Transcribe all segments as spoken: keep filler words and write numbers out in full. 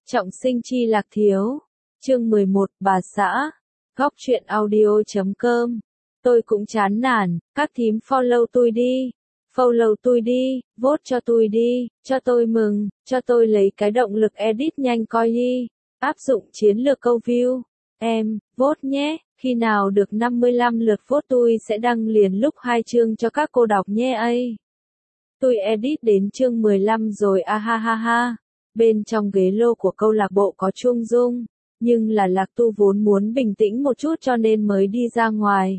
Trọng sinh chi lạc thiếu. Chương mười một, bà xã. Góc truyện audio chấm com. Tôi cũng chán nản, các thím follow tôi đi. Follow tôi đi, vote cho tôi đi, cho tôi mừng, cho tôi lấy cái động lực edit nhanh coi đi. Áp dụng chiến lược câu view. Em, vote nhé, khi nào được năm mươi lăm lượt vote tôi sẽ đăng liền lúc hai chương cho các cô đọc nhé ấy. Tôi edit đến chương mười lăm rồi a ha ha ha. Bên trong ghế lô của câu lạc bộ có chuông rung, nhưng là Lạc Tu vốn muốn bình tĩnh một chút cho nên mới đi ra ngoài.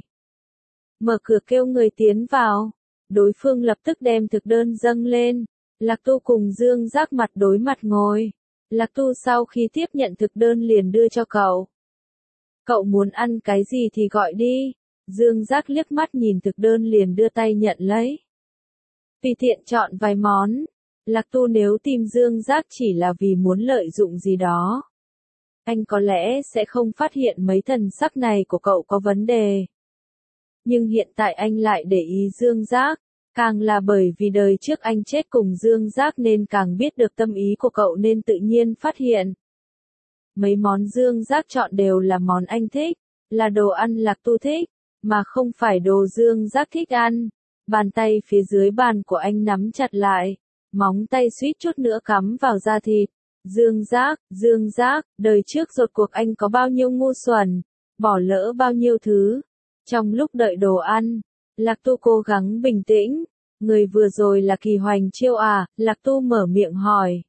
Mở cửa kêu người tiến vào, đối phương lập tức đem thực đơn dâng lên, Lạc Tu cùng Dương Giác mặt đối mặt ngồi. Lạc Tu sau khi tiếp nhận thực đơn liền đưa cho cậu. Cậu muốn ăn cái gì thì gọi đi, Dương Giác liếc mắt nhìn thực đơn liền đưa tay nhận lấy. Tùy tiện chọn vài món. Lạc Tu nếu tìm Dương Giác chỉ là vì muốn lợi dụng gì đó, anh có lẽ sẽ không phát hiện mấy thần sắc này của cậu có vấn đề. Nhưng hiện tại anh lại để ý Dương Giác, càng là bởi vì đời trước anh chết cùng Dương Giác nên càng biết được tâm ý của cậu nên tự nhiên phát hiện. Mấy món Dương Giác chọn đều là món anh thích, là đồ ăn Lạc Tu thích, mà không phải đồ Dương Giác thích ăn. Bàn tay phía dưới bàn của anh nắm chặt lại. Móng tay suýt chút nữa cắm vào da thịt. Dương Giác, Dương Giác, đời trước rốt cuộc anh có bao nhiêu ngu xuẩn, bỏ lỡ bao nhiêu thứ. Trong lúc đợi đồ ăn, Lạc Tu cố gắng bình tĩnh. Người vừa rồi là Kỳ Hoành Chiêu à? Lạc Tu mở miệng hỏi.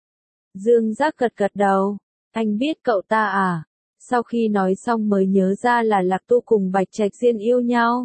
Dương Giác gật gật đầu. Anh biết cậu ta à? Sau khi nói xong mới nhớ ra là Lạc Tu cùng Bạch Trạch Diên yêu nhau.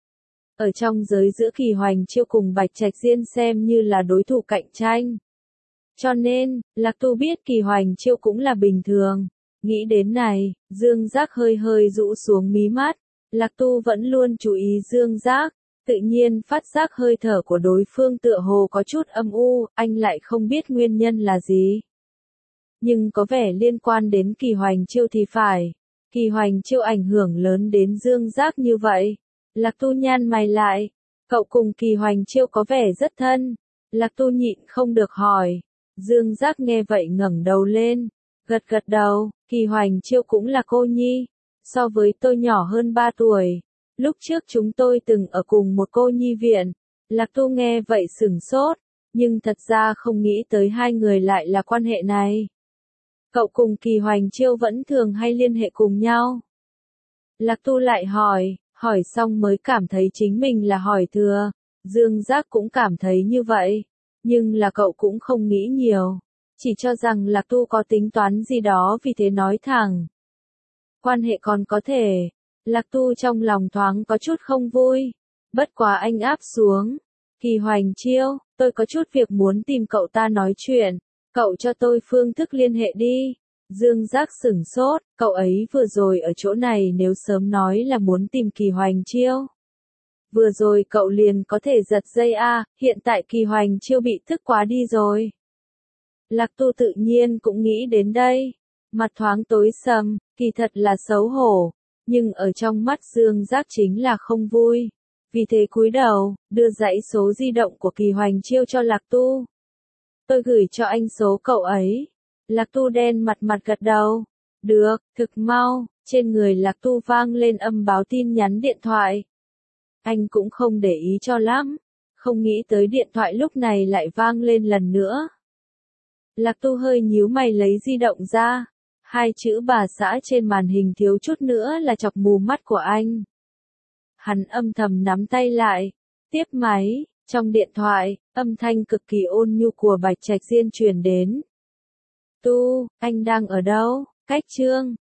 Ở trong giới giữa Kỳ Hoành Chiêu cùng Bạch Trạch Diên xem như là đối thủ cạnh tranh. Cho nên, Lạc Tu biết Kỳ Hoành Chiêu cũng là bình thường. Nghĩ đến này, Dương Giác hơi hơi rũ xuống mí mắt. Lạc Tu vẫn luôn chú ý Dương Giác, tự nhiên phát giác hơi thở của đối phương tựa hồ có chút âm u, anh lại không biết nguyên nhân là gì. Nhưng có vẻ liên quan đến Kỳ Hoành Chiêu thì phải. Kỳ Hoành Chiêu ảnh hưởng lớn đến Dương Giác như vậy. Lạc Tu nhăn mày lại, cậu cùng Kỳ Hoành Chiêu có vẻ rất thân. Lạc Tu nhịn không được hỏi. Dương Giác nghe vậy ngẩng đầu lên, gật gật đầu, Kỳ Hoành Chiêu cũng là cô nhi, so với tôi nhỏ hơn ba tuổi. Lúc trước chúng tôi từng ở cùng một cô nhi viện. Lạc Tu nghe vậy sửng sốt, nhưng thật ra không nghĩ tới hai người lại là quan hệ này. Cậu cùng Kỳ Hoành Chiêu vẫn thường hay liên hệ cùng nhau? Lạc Tu lại hỏi. Hỏi xong mới cảm thấy chính mình là hỏi thừa. Dương Giác cũng cảm thấy như vậy. Nhưng là cậu cũng không nghĩ nhiều. Chỉ cho rằng Lạc Tu có tính toán gì đó vì thế nói thẳng. Quan hệ còn có thể. Lạc Tu trong lòng thoáng có chút không vui. Bất quá anh áp xuống. Kỳ Hoành Chiêu, tôi có chút việc muốn tìm cậu ta nói chuyện. Cậu cho tôi phương thức liên hệ đi. Dương Giác sửng sốt, cậu ấy vừa rồi ở chỗ này nếu sớm nói là muốn tìm Kỳ Hoành Chiêu. Vừa rồi cậu liền có thể giật dây a, hiện tại Kỳ Hoành Chiêu bị thức quá đi rồi. Lạc Tu tự nhiên cũng nghĩ đến đây. Mặt thoáng tối sầm, kỳ thật là xấu hổ. Nhưng ở trong mắt Dương Giác chính là không vui. Vì thế cúi đầu, đưa dãy số di động của Kỳ Hoành Chiêu cho Lạc Tu. Tôi gửi cho anh số cậu ấy. Lạc Tu đen mặt mặt gật đầu. Được, thực mau, trên người Lạc Tu vang lên âm báo tin nhắn điện thoại. Anh cũng không để ý cho lắm, không nghĩ tới điện thoại lúc này lại vang lên lần nữa. Lạc Tu hơi nhíu mày lấy di động ra. Hai chữ bà xã trên màn hình thiếu chút nữa là chọc mù mắt của anh. Hắn âm thầm nắm tay lại, tiếp máy, trong điện thoại, âm thanh cực kỳ ôn nhu của Bạch Trạch Diên truyền đến. Tu, anh đang ở đâu? Cách chương.